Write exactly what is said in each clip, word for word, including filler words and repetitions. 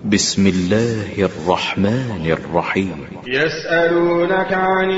بسم الله الرحمن الرحيم. يسألونك عن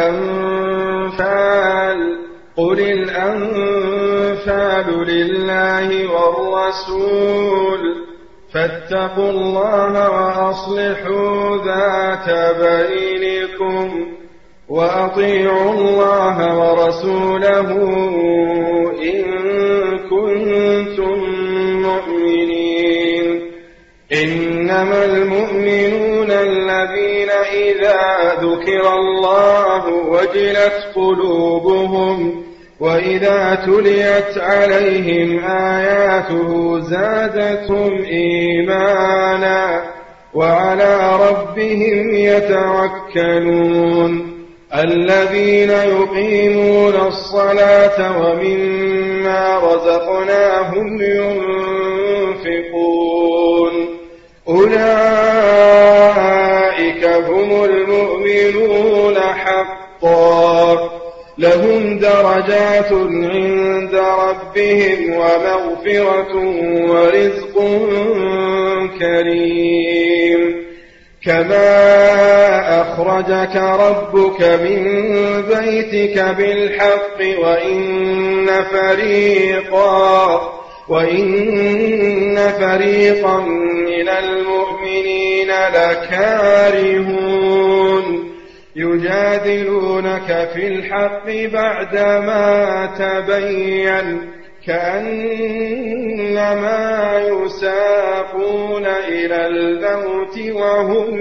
الأنفال قل الأنفال لله والرسول فاتقوا الله وأصلحوا ذات بينكم وأطيعوا الله ورسوله إن كنتم مؤمنين. إنما المؤمنون الذين إذا ذكر الله وجلت قلوبهم وإذا تليت عليهم آياته زادتهم إيمانا وعلى ربهم يتوكلون. الذين يقيمون الصلاة ومما رزقناهم ينفقون أولئك هم المؤمنون حقا لهم درجات عند ربهم ومغفرة ورزق كريم. كما أخرجك ربك من بيتك بالحق وإن فريقا وإن فريقا من المؤمنين لكارهون يجادلونك في الحق بعدما تبين كأنما يساقون إلى الموت وهم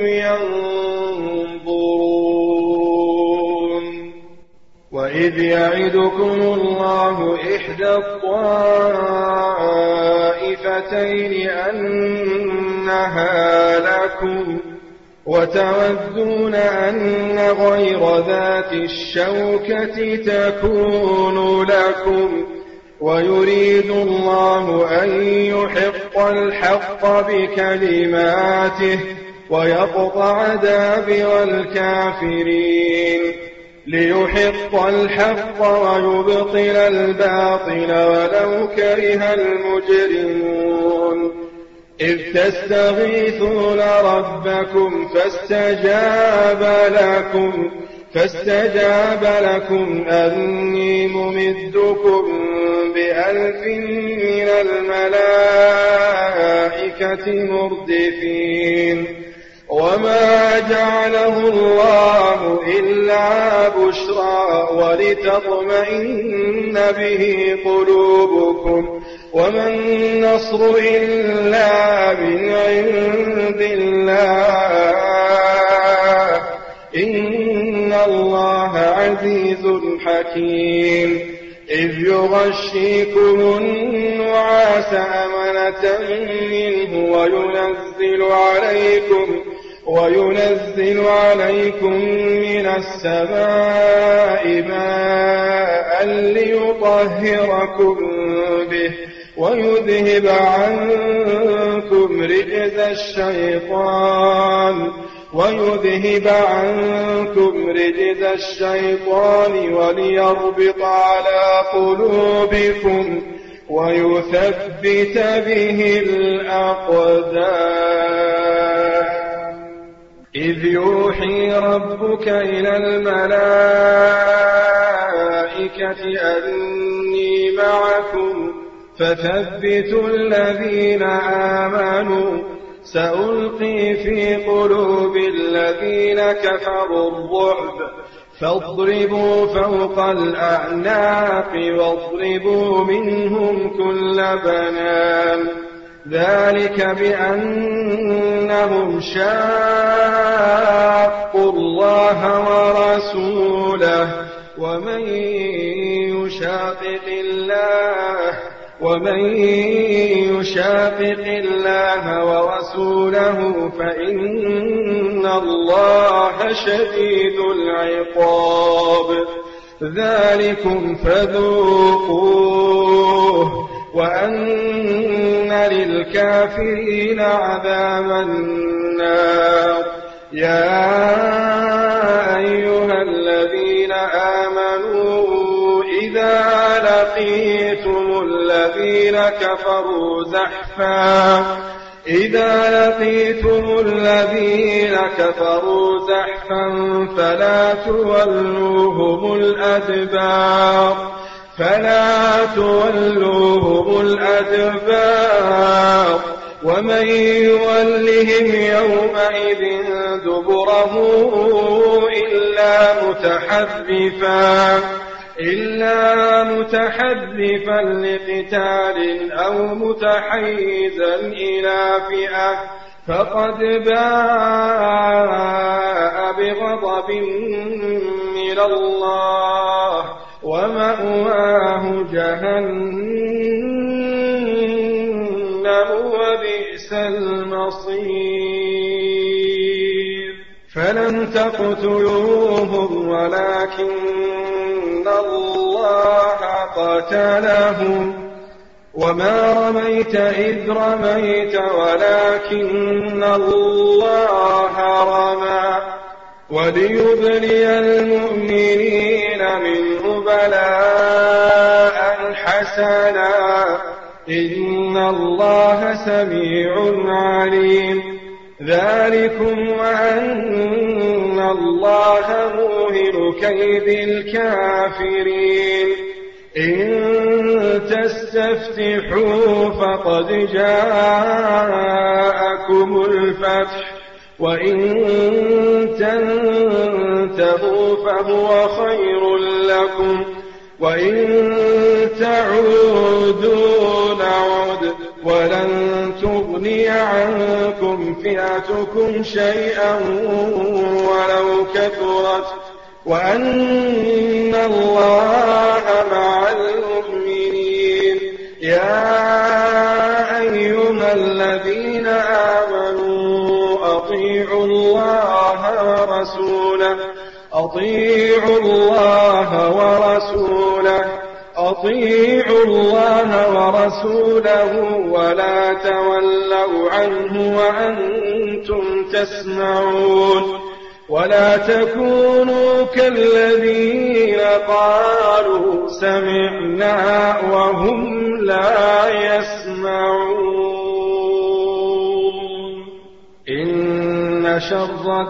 ينظرون. وإذ يعدكم الله إحدى الطائفتين أنها لكم وتودون أن غير ذات الشوكة تكون لكم ويريد الله أن يحق الحق بكلماته ويقطع دابر الكافرين ليحق الحق ويبطل الباطل ولو كره المجرمون. إذ تستغيثون ربكم فاستجاب لكم فاستجاب لكم أني ممدكم بألف من الملائكة مردفين. وما جعله الله إلا بشرى ولتطمئن به قلوبكم وما النصر إلا من عند الله إن الله عزيز حكيم. إذ يغشيكم النعاس أمنة منه وينزل عليكم وينزل عليكم من السماء ماء ليطهركم به ويذهب عنكم رجز الشيطان ويذهب عنكم رجز الشيطان وليربط على قلوبكم ويثبت به الأقدام. إذ يوحي ربك إلى الملائكة أني معكم فثبتوا الذين آمنوا سألقي في قلوب الذين كفروا الرعب فاضربوا فوق الأعناق واضربوا منهم كل بنان. ذلك بأنهم شاقوا الله ورسوله ومن يشاقق الله ومن يشاقق الله ورسوله فإن الله شديد العقاب. ذلكم فذوقوه وأن للكافرين عذاب النار. يا أيها الذين آمنوا إذا لقيتم الذين كفروا زحفا إذا لقيتم الذين كفروا زحفا فلا تولوهم الأدبار فلا تولوهم الأدبار ومن يولهم يومئذ دبره إلا متحرفا إلا متحرفا لقتال أو متحيزا إلى فئة فقد باء بغضب من الله ومأواه جهنم وبئس المصير فلم تقتلوهم ولكن الله قتلهم وما رميت إذ رميت ولكن الله رمى وليبلي المؤمنين منه بلاء حسنا إن الله سميع عليم ذلكم وأن الله موهن كيد الكافرين إن تستفتحوا فقد جاءكم الفتح وإن تنتهوا فهو خير لكم وإن تعودوا نعد ولن تغني عنكم فئتكم شيئا ولو كثرت وأن الله مع المؤمنين يا أيها الذين آمنوا أطيعوا الله ورسوله أطيعوا الله ورسوله أطيعوا الله ورسوله ولا تولوا عنه وأنتم تسمعون ولا تكونوا كالذين قالوا سمعنا وهم لا يسمعون إن شر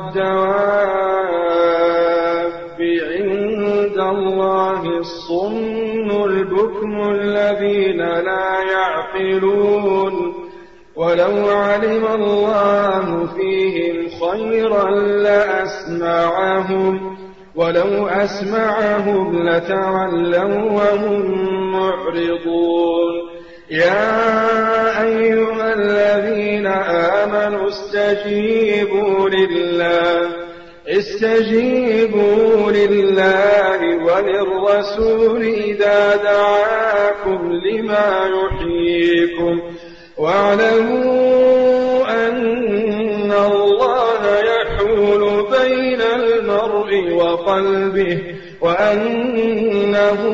الدواب عند الله الصم البكم الذين لا يعقلون ولو علم الله فيهم خيرا لأسمعهم ولو أسمعهم لتولوا وهم معرضون يا أيها الذين آمنوا استجيبوا لله استجيبوا لله وللرسول إذا دعاكم لما يحييكم واعلموا أن الله يحول بين المرء وقلبه وأنه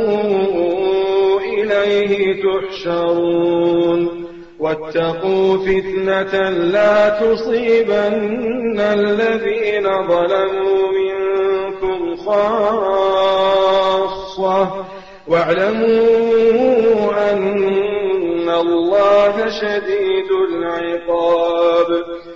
إليه تحشرون واتقوا فتنة لا تصيبن الذين ظلموا منكم خاصة واعلموا أن الله شديد العقاب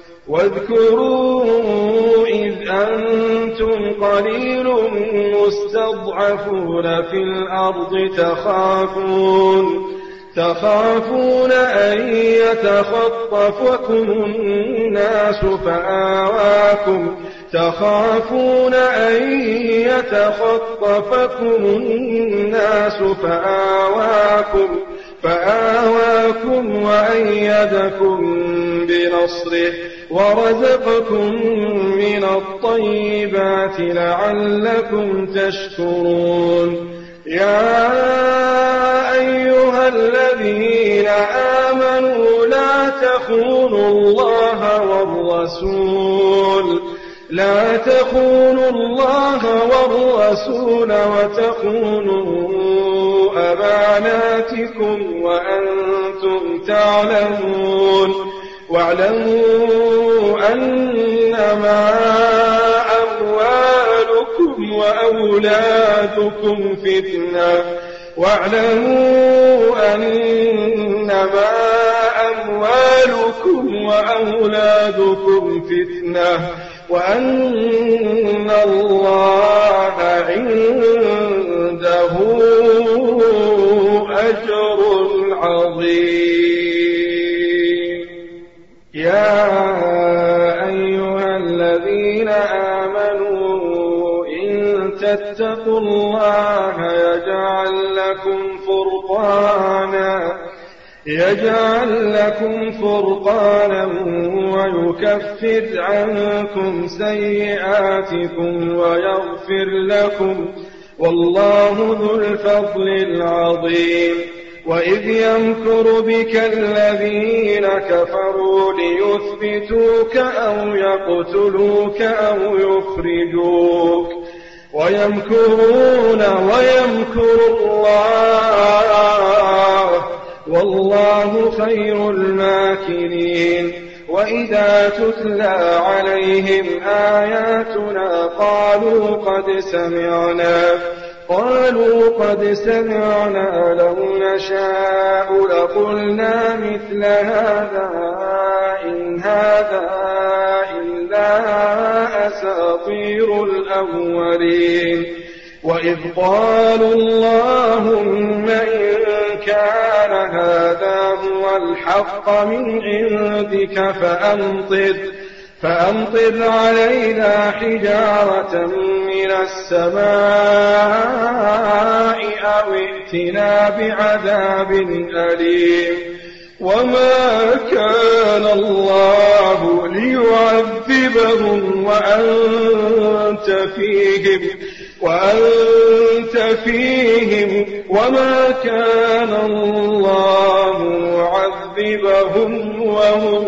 واذكروا إذ أنتم قليل مستضعفون في الأرض تخافون تخافون أن يتخطفكم الناس فآواكم تخافون أن يتخطفكم الناس فآواكم فآواكم وأيدكم بنصره ورزقكم من الطيبات لعلكم تشكرون يا أيها الذين آمنوا لا تخونوا الله والرسول لا تخونوا الله والرسول وتخونوا أماناتكم وأنتم تعلمون واعلموا أنما أموالكم وأولادكم فتنة واعلموا أنما أموالكم وأولادكم فتنة وأن الله عنده أجر عظيم. يا أيها الذين آمنوا إن تتقوا الله يجعل لكم فرقانا يجعل لكم فرقانا ويكفر عنكم سيئاتكم ويغفر لكم والله ذو الفضل العظيم. وإذ يمكر بك الذين كفروا ليثبتوك أو يقتلوك أو يخرجوك ويمكرون ويمكر الله والله خير الماكرين. وإذا تتلى عليهم آياتنا قالوا قد سمعنا قالوا قد سمعنا لو نشاء لقلنا مثل هذا إن هذا إلا أساطير الأولين. وإذ قالوا اللهم إن كان هذا هو الحق من عندك فأمطر فأمطر علينا حجارة من السماء أو ائتنا بعذاب أليم. وما كان الله ليعذبهم وأنت فيهم وأنت فيهم وما كان الله معذبهم وهم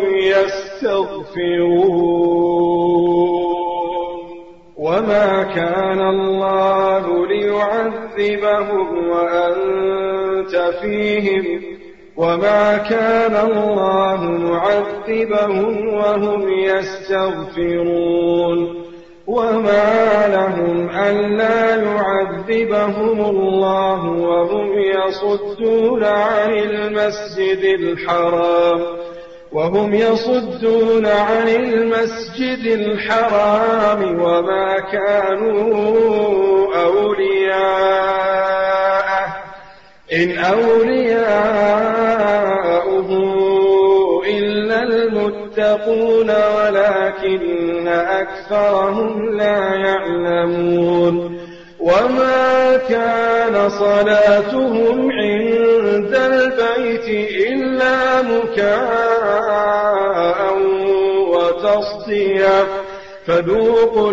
يستغفرون. وما كان الله ليعذبهم وأنت فيهم وما كان الله معذبهم وهم يستغفرون. وما لهم ألا يعذبهم الله وهم يصدون عن المسجد الحرام وهم يصدون عن المسجد الحرام وما كانوا أولياءه إن أولياؤه إلا المتقون ولكن أكثرهم لا يعلمون. وما كان صلاتهم عند البيت إلا مكاء وتصدية فذوقوا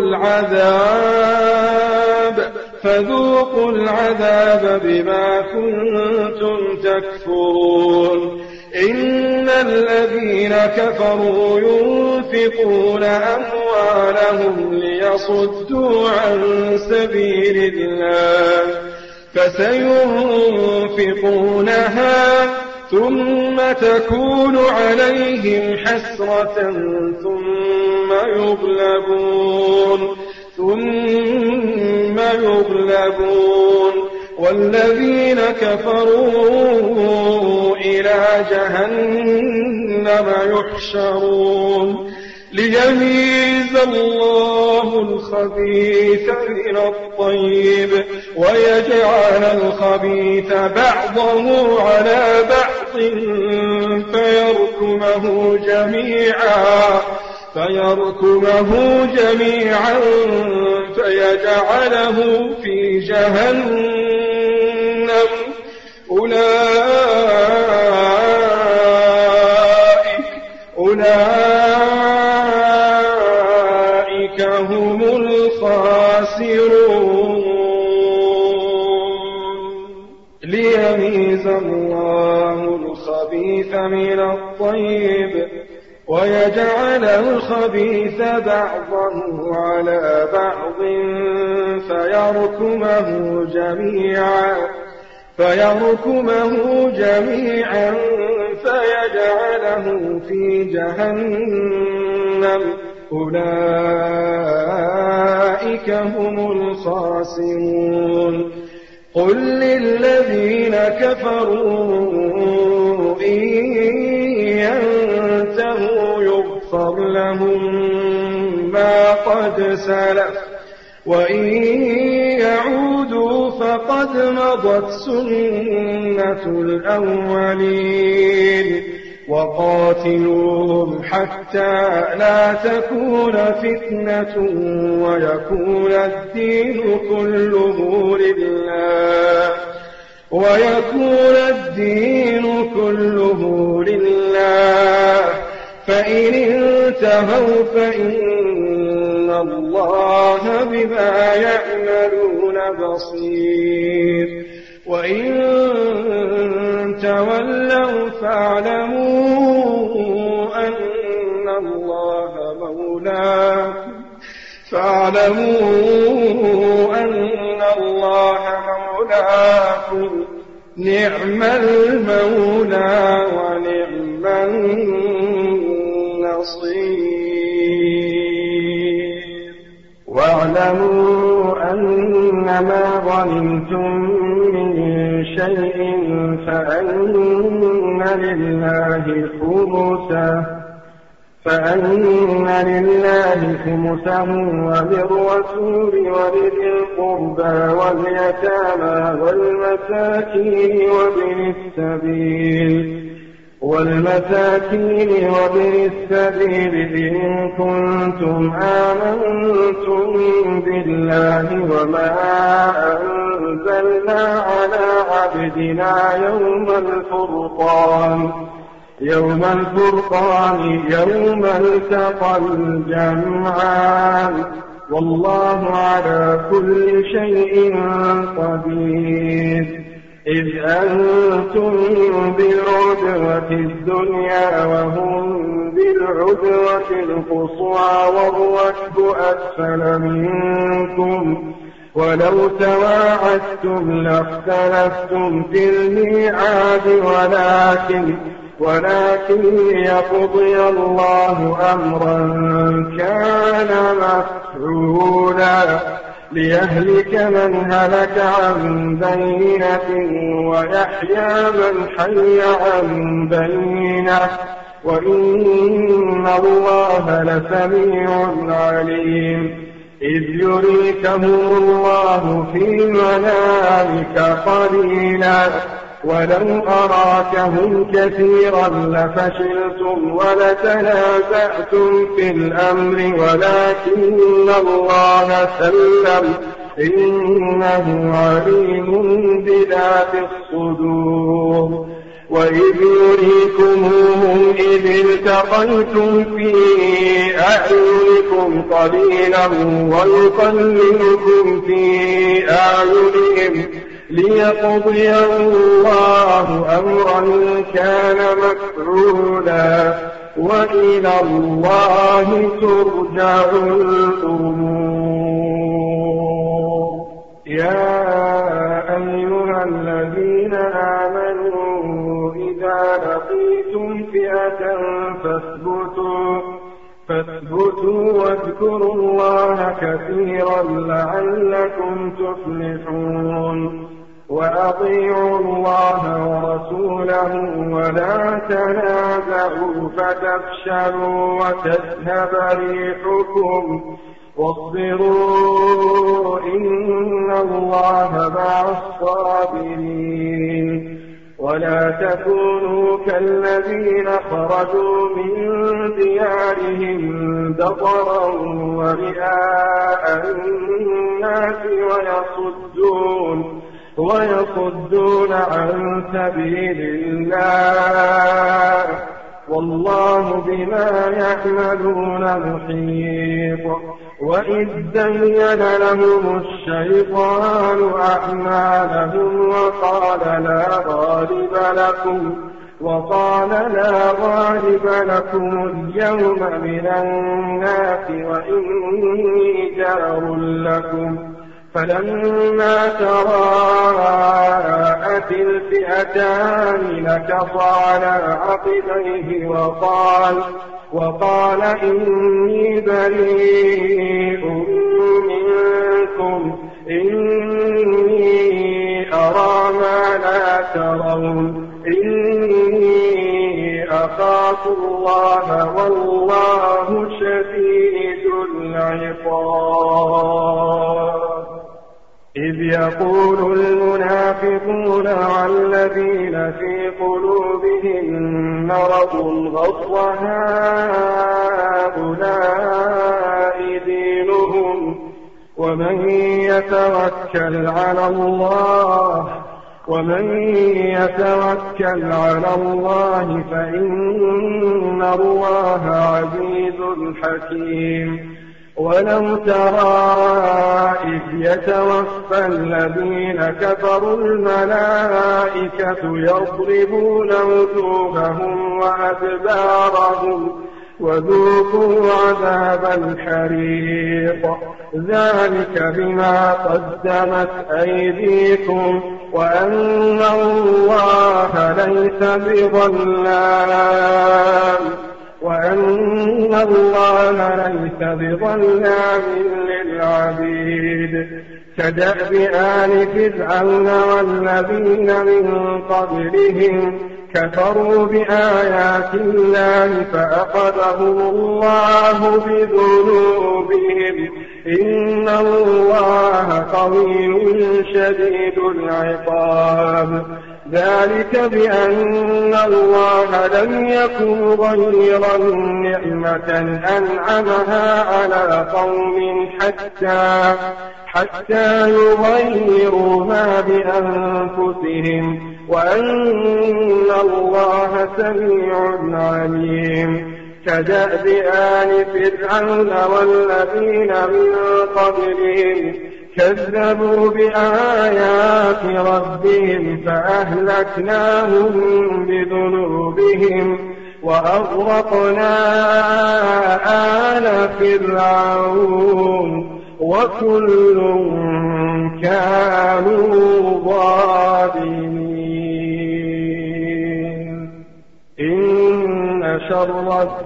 العذاب فذوقوا العذاب بما كنتم تكفرون. إن الذين كفروا ينفقون أموالهم ليصدوا عن سبيل الله فسينفقونها ثم تكون عليهم حسرة ثم يغلبون ثم يغلبون والذين كفروا إلى جهنم يحشرون ليميز الله الخبيث من الطيب ويجعل الخبيث بعضه على بعض فيركمه جميعا فيركمه جميعا فيجعله في جهنم أولئك أولئك هم الخاسرون. ليميز الله الخبيث من الطيب ويجعل الخبيث بعضه على بعض فيركمه جميعا فيركمه جميعا فيجعله في جهنم أولئك هم الخاسرون. قل للذين كفروا إن يغفر لهم ما قد سلف وإن يعودوا فقد مضت سنة الأولين وقاتلوهم حتى لا تكون فتنة ويكون الدين كله لله ويكون الدين كله لله فإن انتهوا فإن الله بما يعملون بصير وإن تولوا فاعلموا أن الله مولاكم فاعلموا أن الله مولاكم نعم المولى ونعم النصير واعلموا أنما غنمتم من شيء فأن لله خمسه فأن لله خمسه وللرسول ولذي القربى واليتامى والمساكين وابن السبيل والمساكين وابن السبيل إن كنتم آمنتم بالله وما أنزلنا على عبدنا يوم الفرقان يوم الفرقان يوم التقى الجمعان والله على كل شيء قدير إذ أنتم بالعدوة الدنيا وهم بالعدوة القصوى والركب أسفل منكم ولو تواعدتم لاختلفتم في الميعاد ولكن ولكن ليقضي الله أمرا كان مفعولا ليهلك من هلك عن بينة ويحيى من حي عن بينة وإن الله لسميع عليم إذ يريكهم الله في منامك قليلا ولو أراكهم كثيرا لفشلتم ولتنازعتم في الأمر ولكن الله سلم إنه عليم بذات الصدور وإذ يريكموهم إذ التقيتم في أعينكم قليلا ويقللكم في أعينهم ليقضي الله أمرا كان مفعولا وإلى الله ترجع الأمور يا أيها الذين آمنوا إذا لقيتم فئة فاثبتوا فاثبتوا واذكروا الله كثيرا لعلكم تفلحون وأطيعوا الله ورسوله ولا تنازعوا فتفشلوا وتذهب ريحكم واصبروا إن الله مع الصابرين ولا تكونوا كالذين خرجوا من ديارهم بطرا ورئاء الناس ويصدون ويصدون عن سبيل الله والله بما يعملون محيط وإذ زين لهم الشيطان أعمالهم وقال لا غالب لكم وقال لا غالب لكم اليوم من الناس وإني جار لكم فلما تراءت الفئتان نكص على عقبيه وقال وقال إني بريء منكم إني أرى ما لا ترون إني أخاف واتقوا الله والله شديد العقاب. إذ يقول المنافقون والذين في قلوبهم مرض غر هؤلاء دينهم ومن يتوكل على الله ومن يتوكل على الله فإن الله عزيز حكيم. ولو ترى إذ يتوفى الذين كفروا الملائكة يضربون وجوههم وأدبارهم وذوقوا عذاب الحريق ذلك بما قدمت أيديكم وأن الله ليس بظلام وأن الله ليس بظلام للعبيد. كدأب آل فرعون والذين من قبلهم كفروا بآيات الله فأخذهم الله بذنوبهم إن الله قوي شديد العقاب. ذلك بأن الله لم يكن غيرا نعمة أنعمها على قوم حتى حتى يغيروا ما بأنفسهم وأن الله سميع عليم. كدأب آل فرعون والذين من قبلهم كذبوا بآيات ربهم فأهلكناهم بذنوبهم وأغرقنا آل فرعون وكل كانوا ظالمين. إن شر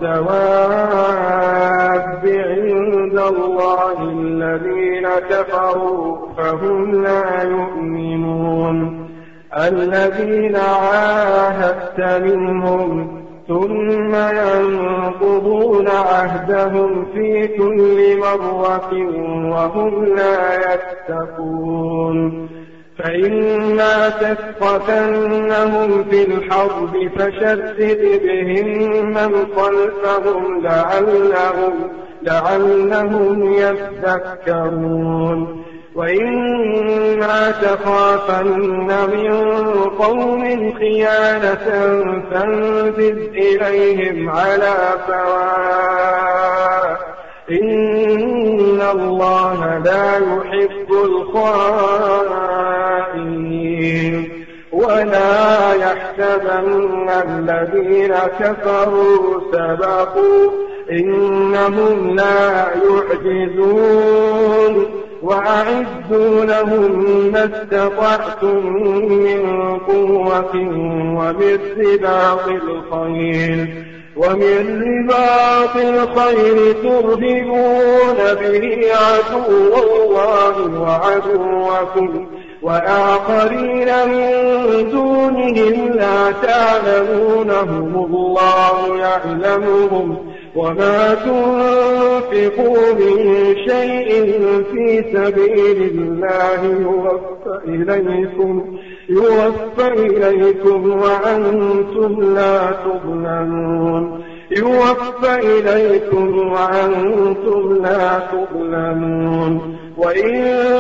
الدواب عند الله الذين كفروا فهم لا يؤمنون. الذين عاهدت منهم ثم ينقضون عهدهم في كل مرة وهم لا يتقون. فإما تثقفنهم في الحرب فشدد بهم من خلفهم لعلهم, لعلهم يذكرون. وإما تخافن من قوم خيانة فانبذ إليهم على سواء إن الله لا يحب الخائنين. ولا يحسبن الذين كفروا سبقوا إنهم لا يعجزون. وأعدوا لهم ما استطعتم من قوة ومن رباط الخيل ومن رباط الخيل ترهبون به عدو الله وعدوكم وآخرين من دونهم لا تعلمونهم الله يعلمهم وما تنفقوا من شيء في سبيل الله يوفى إليكم, يوفى إليكم وأنتم لا تظلمون يوفى إليكم وأنتم لا تظلمون. وإن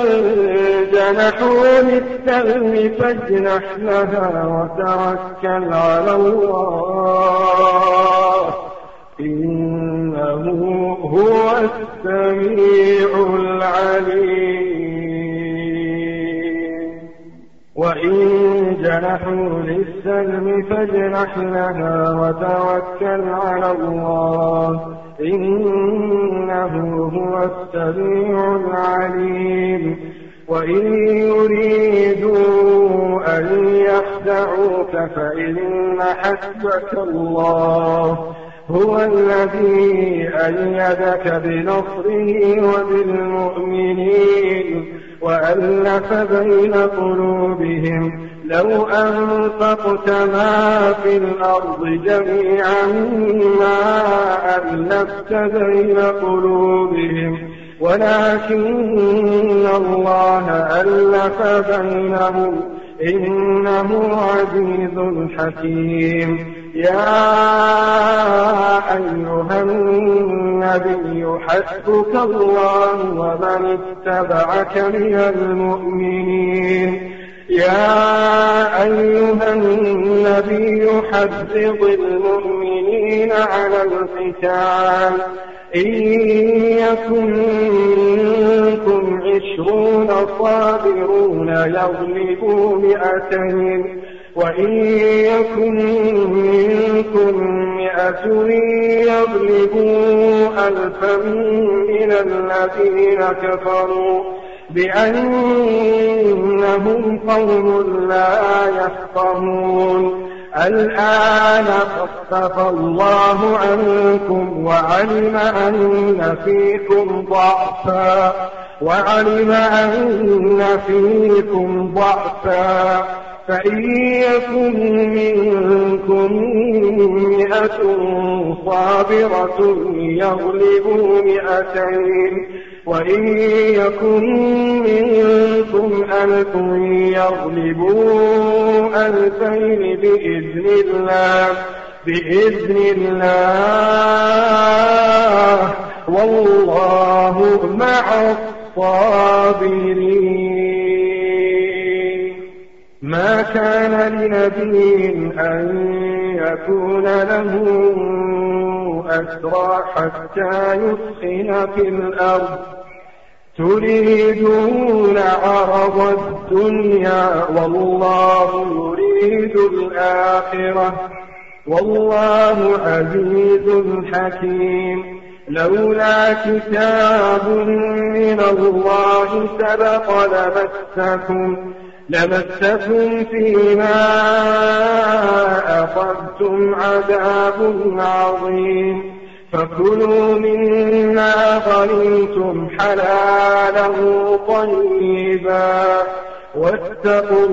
جنحوا للسلم فاجنح لها وتوكل على الله إنه هو السميع العليم. وإن جنحوا للسلم فاجنح لها وتوكل على الله إنه هو السميع العليم. وإن يريدوا أن يخدعوك فإن حسبك الله هو الذي أيدك بنصره وبالمؤمنين وألف بين قلوبهم لو أنفقت ما في الأرض جميعا ما ألفت بين قلوبهم ولكن الله ألف بينهم إنه عزيز حكيم. يا أيها النبي حسبك الله ومن اتبعك من المؤمنين. يا أيها النبي حرض المؤمنين على القتال إن يكن منكم عشرون صابرون يغلبوا مئتين وإن يكن منكم مئة يغلبوا ألفا من الذين كفروا بأنهم قوم لا يفقهون. الآن خفف الله عنكم وعلم أن فيكم ضعفا وعلم أن فيكم ضعفا فإن يكن منكم مئة صابرة يغلبوا مئتين وإن يكن منكم ألف يغلبوا ألفين بإذن الله بإذن الله والله مع الصابرين. ما كان لنبي أن يكون له أسرى حتى يثخن في الأرض تريدون عرض الدنيا والله يريد الآخرة والله عزيز حكيم. لولا كتاب من الله سبق لمسكم لمسكم فيما أخذتم عذاب عظيم. فكلوا مما غنمتم حلالا طيبا واتقوا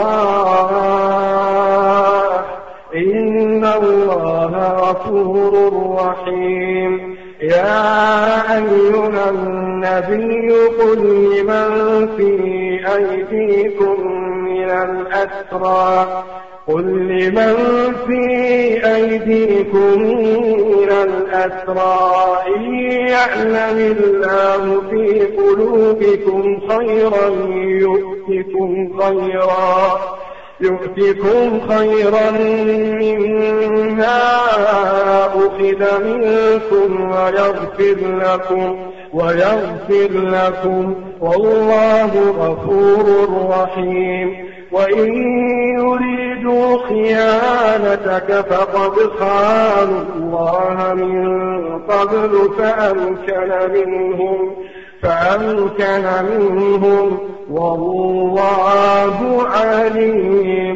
الله إن الله غفور رحيم. يا أيها النبي قل لمن في أيديكم من الأسرى قل لمن في أيديكم من الأسرى إن يعلم الله في قلوبكم خيرا يؤتكم خيرا يؤتكم خيرا مما أخذ منكم ويغفر لكم ويغفر لكم والله غفور رحيم. وإن يريدوا خيانتك فقد خانوا الله من قبل فأمكن منهم فأمكن منهم والله عليم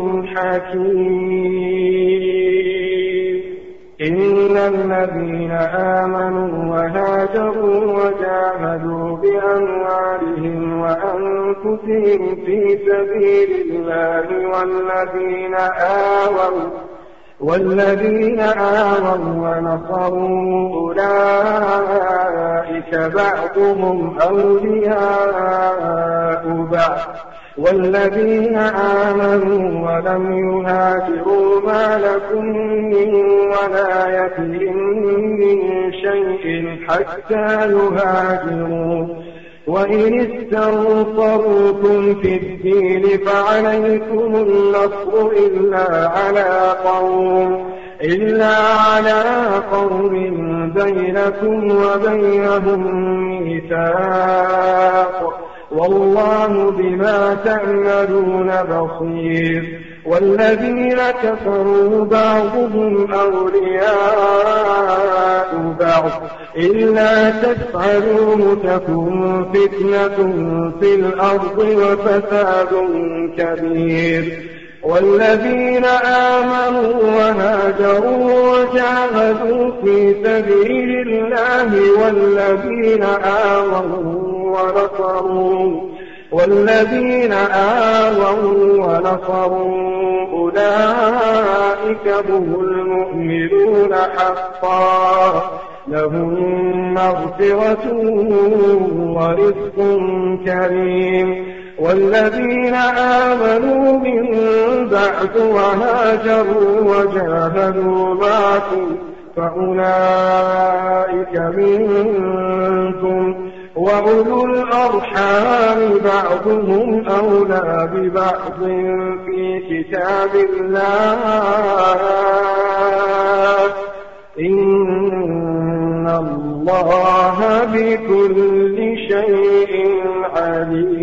حكيم. إن الذين آمنوا وهاجروا وجاهدوا بأموالهم وأنفسهم في سبيل الله والذين آووا والذين آووا ونصروا أولئك بعضهم أولياء بعض والذين آمنوا ولم يهاجروا ما لكم من ولايتهم من شيء حتى يهاجروا وإن استنصروكم في الدين فعليكم النصر إلا على قوم إلا على قوم بينكم وبينهم ميثاق والله بما تعملون بصير. والذين كفروا بعضهم أولياء بعض إلا تفعلوه تكن فتنة في الأرض وفساد كبير. والذين آمنوا وهاجروا وجاهدوا في سبيل الله والذين آمنوا ونصروا والذين آووا ونصروا أولئك هم المؤمنون حقا لهم مغفرة ورزق كريم والذين آمنوا من بعد وهاجروا وجاهدوا معكم فأولئك منكم وأولو الأرحام بعضهم أولى ببعض في كتاب الله إن الله بكل شيء عليم.